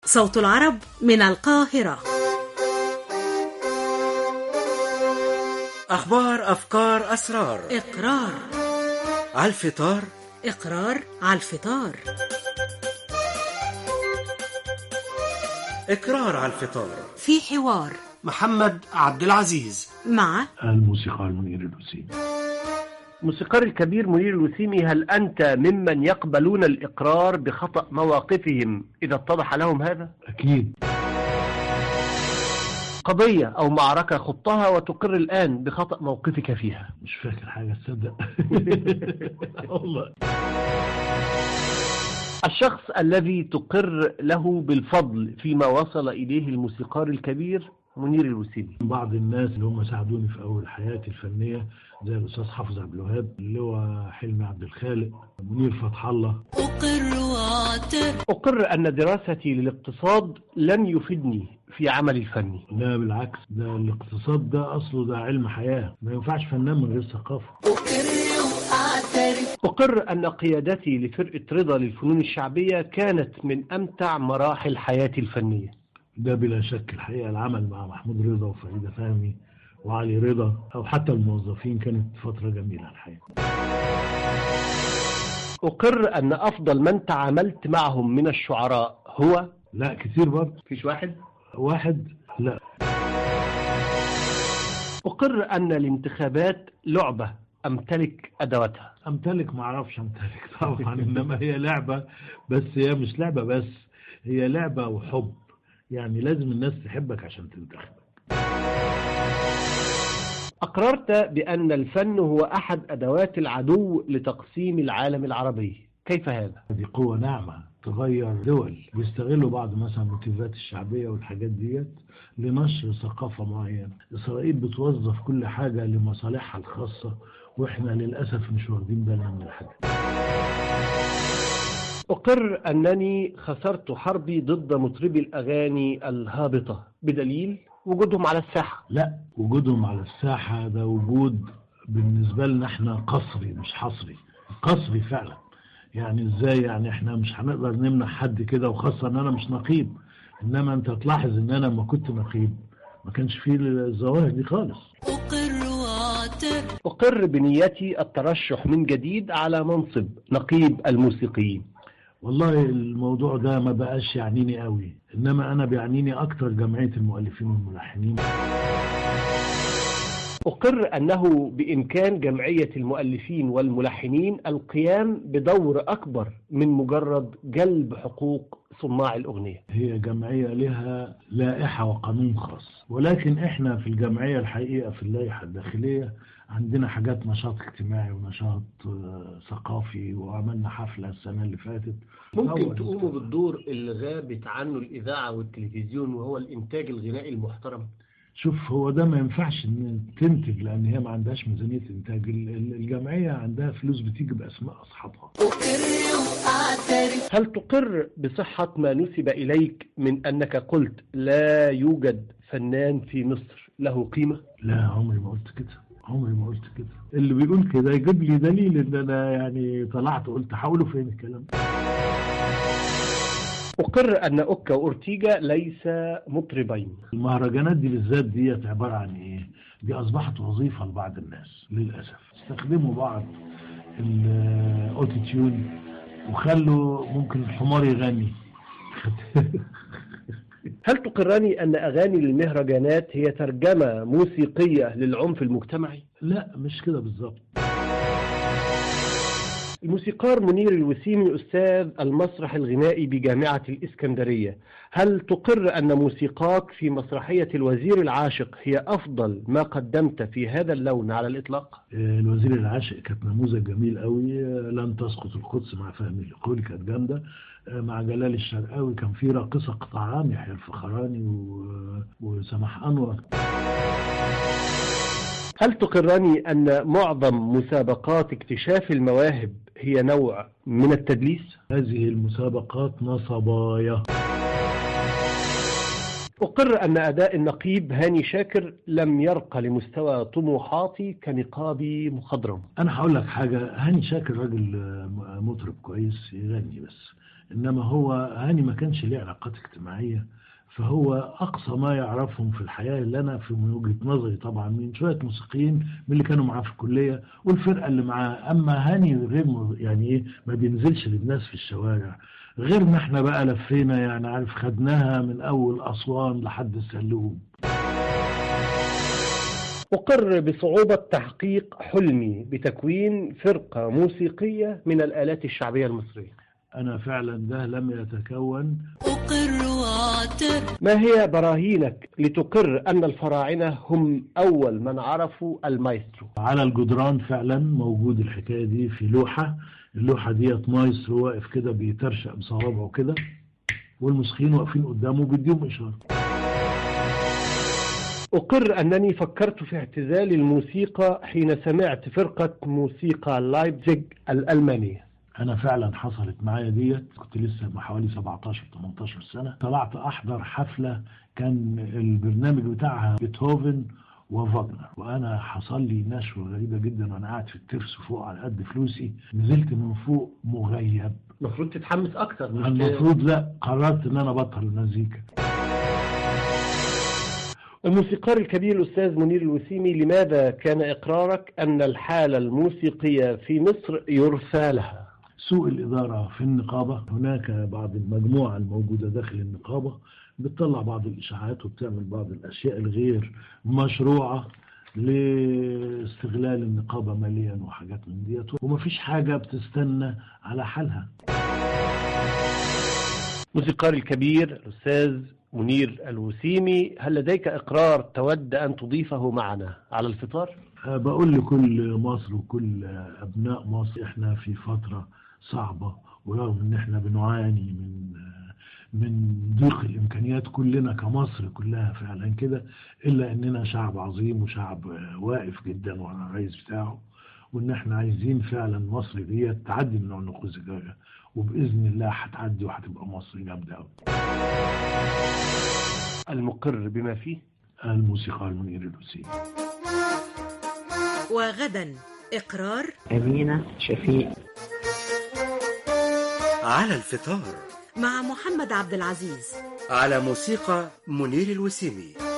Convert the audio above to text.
صوت العرب من القاهرة. أخبار، أفكار، أسرار. إقرار عالفطار. إقرار عالفطار. إقرار عالفطار. في حوار محمد عبد العزيز مع الموسيقار منير الوسيمي. الموسيقار الكبير منير الوسيمي، هل أنت ممن يقبلون الإقرار بخطأ مواقفهم إذا اتضح لهم هذا؟ أكيد. قضية أو معركة خضتها وتقر الآن بخطأ موقفك فيها. مش فاكر حاجة، تصدق؟ والله. الشخص الذي تقر له بالفضل فيما وصل إليه الموسيقار الكبير منير الوسيمي. بعض الناس اللي هم ساعدوني في أول حياتي الفنية زي الأستاذ حافظ عبد الوهاب، اللي هو حلمي عبد الخالق، منير فتح الله. أقر أن دراستي للاقتصاد لن يفيدني في عمل الفني. لا بالعكس، ده الاقتصاد ده أصله ده علم حياة، ما ينفعش فنان من غير ثقافة. أقر أن قيادتي لفرقة رضا للفنون الشعبية كانت من أمتع مراحل حياتي الفنية. ده بلا شك. الحقيقة العمل مع محمود رضا وفريدة فهمي وعلي رضا أو حتى الموظفين كانت فترة جميلة الحقيقة. أقر أن أفضل من تعاملت معهم من الشعراء هو لا كتير برضه. فيش واحد؟ لا. أقر أن الانتخابات لعبة أمتلك أدواتها. ما أعرفش أمتلك طبعا، إنما هي لعبة، بس هي مش لعبة بس، هي لعبة وحب، يعني لازم الناس تحبك عشان تنتخبك. أقررت بأن الفن هو أحد أدوات العدو لتقسيم العالم العربي، كيف هذا؟ دي قوة ناعمة تغير دول، بيستغلوا بعض مثلا الموتيفات الشعبية والحاجات ديت لنشر ثقافة معينة. إسرائيل بتوظف كل حاجة لمصالحها الخاصة، وإحنا للأسف مش واخدين بالنا من الحاجة. أقر أنني خسرت حربي ضد مطربي الأغاني الهابطة بدليل وجودهم على الساحة. لا، وجودهم على الساحة ده وجود بالنسبة لنا احنا قصري مش حصري. قصري فعلا. يعني ازاي؟ يعني احنا مش هنقدر نمنع حد كده، وخاصة ان انا مش نقيب. انما انت تلاحظ ان انا لما كنت نقيب ما كانش فيه الظواهر دي خالص. أقر بنيتي الترشح من جديد على منصب نقيب الموسيقيين. والله الموضوع ده ما بقاش يعنيني قوي، انما انا بيعنيني اكتر جمعية المؤلفين والملحنين. أقر أنه بإمكان جمعية المؤلفين والملحنين القيام بدور أكبر من مجرد جلب حقوق صناع الأغنية. هي جمعية لها لائحة وقانون خاص، ولكن احنا في الجمعية الحقيقة في اللائحة الداخلية عندنا حاجات نشاط اجتماعي ونشاط ثقافي، وعملنا حفلة السنة اللي فاتت. ممكن تقوموا بالدور اللي غابت عنه الإذاعة والتلفزيون، وهو الإنتاج الغنائي المحترم؟ شوف، هو ده ما ينفعش ان تنتج، لان هي ما عندهاش ميزانية انتاج. الجمعية عندها فلوس بتيجي باسماء اصحابها. هل تقر بصحة ما نسب اليك من انك قلت لا يوجد فنان في مصر له قيمة؟ لا، عمري ما قلت كده. اللي بيقول كده يجيب لي دليل ان انا يعني طلعت قلت. حاولوا فين الكلام؟ أقر أن أوكا وأورتيجا ليس مطربين. المهرجانات دي بالذات ديت عبارة عن إيه؟ دي أصبحت وظيفة لبعض الناس للأسف. استخدموا بعض الأوتوتيون وخلوا ممكن الحمار يغني. هل تقرني أن أغاني المهرجانات هي ترجمة موسيقية للعنف المجتمعي؟ لا، مش كده بالظبط. الموسيقار منير الوسيمي أستاذ المسرح الغنائي بجامعة الإسكندرية، هل تقر أن موسيقاك في مسرحية الوزير العاشق هي أفضل ما قدمت في هذا اللون على الإطلاق؟ الوزير العاشق كانت نموذج جميل قوي. لن تسقط القدس مع فهمي القولي كانت جامدة. مع جلال الشرقاوي كان في راقصة قطعان يحيى الفخراني وسماح أنور. هل تقرني أن معظم مسابقات اكتشاف المواهب هي نوع من التدليس؟ هذه المسابقات نصبايا. أقر أن أداء النقيب هاني شاكر لم يرقى لمستوى طموحاتي كنقابي مخضرم. أنا هقول لك حاجة، هاني شاكر راجل مطرب كويس يغني، بس إنما هو هاني ما كانش ليه علاقات اجتماعية، فهو أقصى ما يعرفهم في الحياة اللي أنا في من وجهة نظري طبعا من شوية موسيقيين من اللي كانوا معاه في الكلية والفرقة اللي معاه. أما هاني غير يعني إيه، ما بينزلش للناس في الشوارع، غير ما احنا بقى لفينا يعني عارف، خدناها من أول أسوان لحد السلوم. أقر بصعوبة تحقيق حلمي بتكوين فرقة موسيقية من الآلات الشعبية المصرية. أنا فعلا ده لم يتكون. أقر وأعترف. ما هي براهينك لتقر أن الفراعنة هم أول من عرفوا المايسترو؟ على الجدران فعلا موجود الحكاية دي في لوحة، اللوحة ديت مايسترو واقف كده بيترشق بصوابعه كده، والموسيقيين واقفين قدامه بيديهم إشارة. أقر أنني فكرت في اعتزال الموسيقى حين سمعت فرقة موسيقى لايبزيج الألمانية. أنا فعلا حصلت معايا ديت، كنت لسه حوالي 17-18 سنة، طلعت أحضر حفلة كان البرنامج بتاعها بيتهوفن وفاغنر، وأنا حصل لي نشوة غريبة جدا وأنا قاعد في الترس فوق على قد فلوسي، نزلت من فوق مغيب. المفروض تتحمس أكتر. المفروض لا، قررت إن أنا بطل المزيكا. الموسيقار الكبير الأستاذ منير الوسيمي، لماذا كان إقرارك أن الحالة الموسيقية في مصر يرثى لها؟ سوء الإدارة في النقابة. هناك بعض المجموعة الموجودة داخل النقابة بتطلع بعض الإشاعات وبتعمل بعض الأشياء الغير مشروعة لاستغلال النقابة ماليا وحاجات من ديت، ومفيش حاجة بتستنى على حالها. موسيقار الكبير الأستاذ منير الوسيمي، هل لديك إقرار تود أن تضيفه معنا على الفطار؟ بقول لكل مصر وكل أبناء مصر، إحنا في فترة صعبة، ورغم إن إحنا بنعاني من ضيق الإمكانيات كلنا كمصر كلها فعلا كده، إلا إننا شعب عظيم وشعب واقف جدا ورا الرئيس بتاعه، وإن إحنا عايزين فعلا مصر دي تعدي من عنق الزجاجة، وبإذن الله هتعدي وهتبقى مصر جامدة أوي. المقر بما فيه الموسيقار منير الوسيمي. وغدا إقرار أمينة شفيق. على الفطار مع محمد عبد العزيز. على موسيقى منير الوسيمي.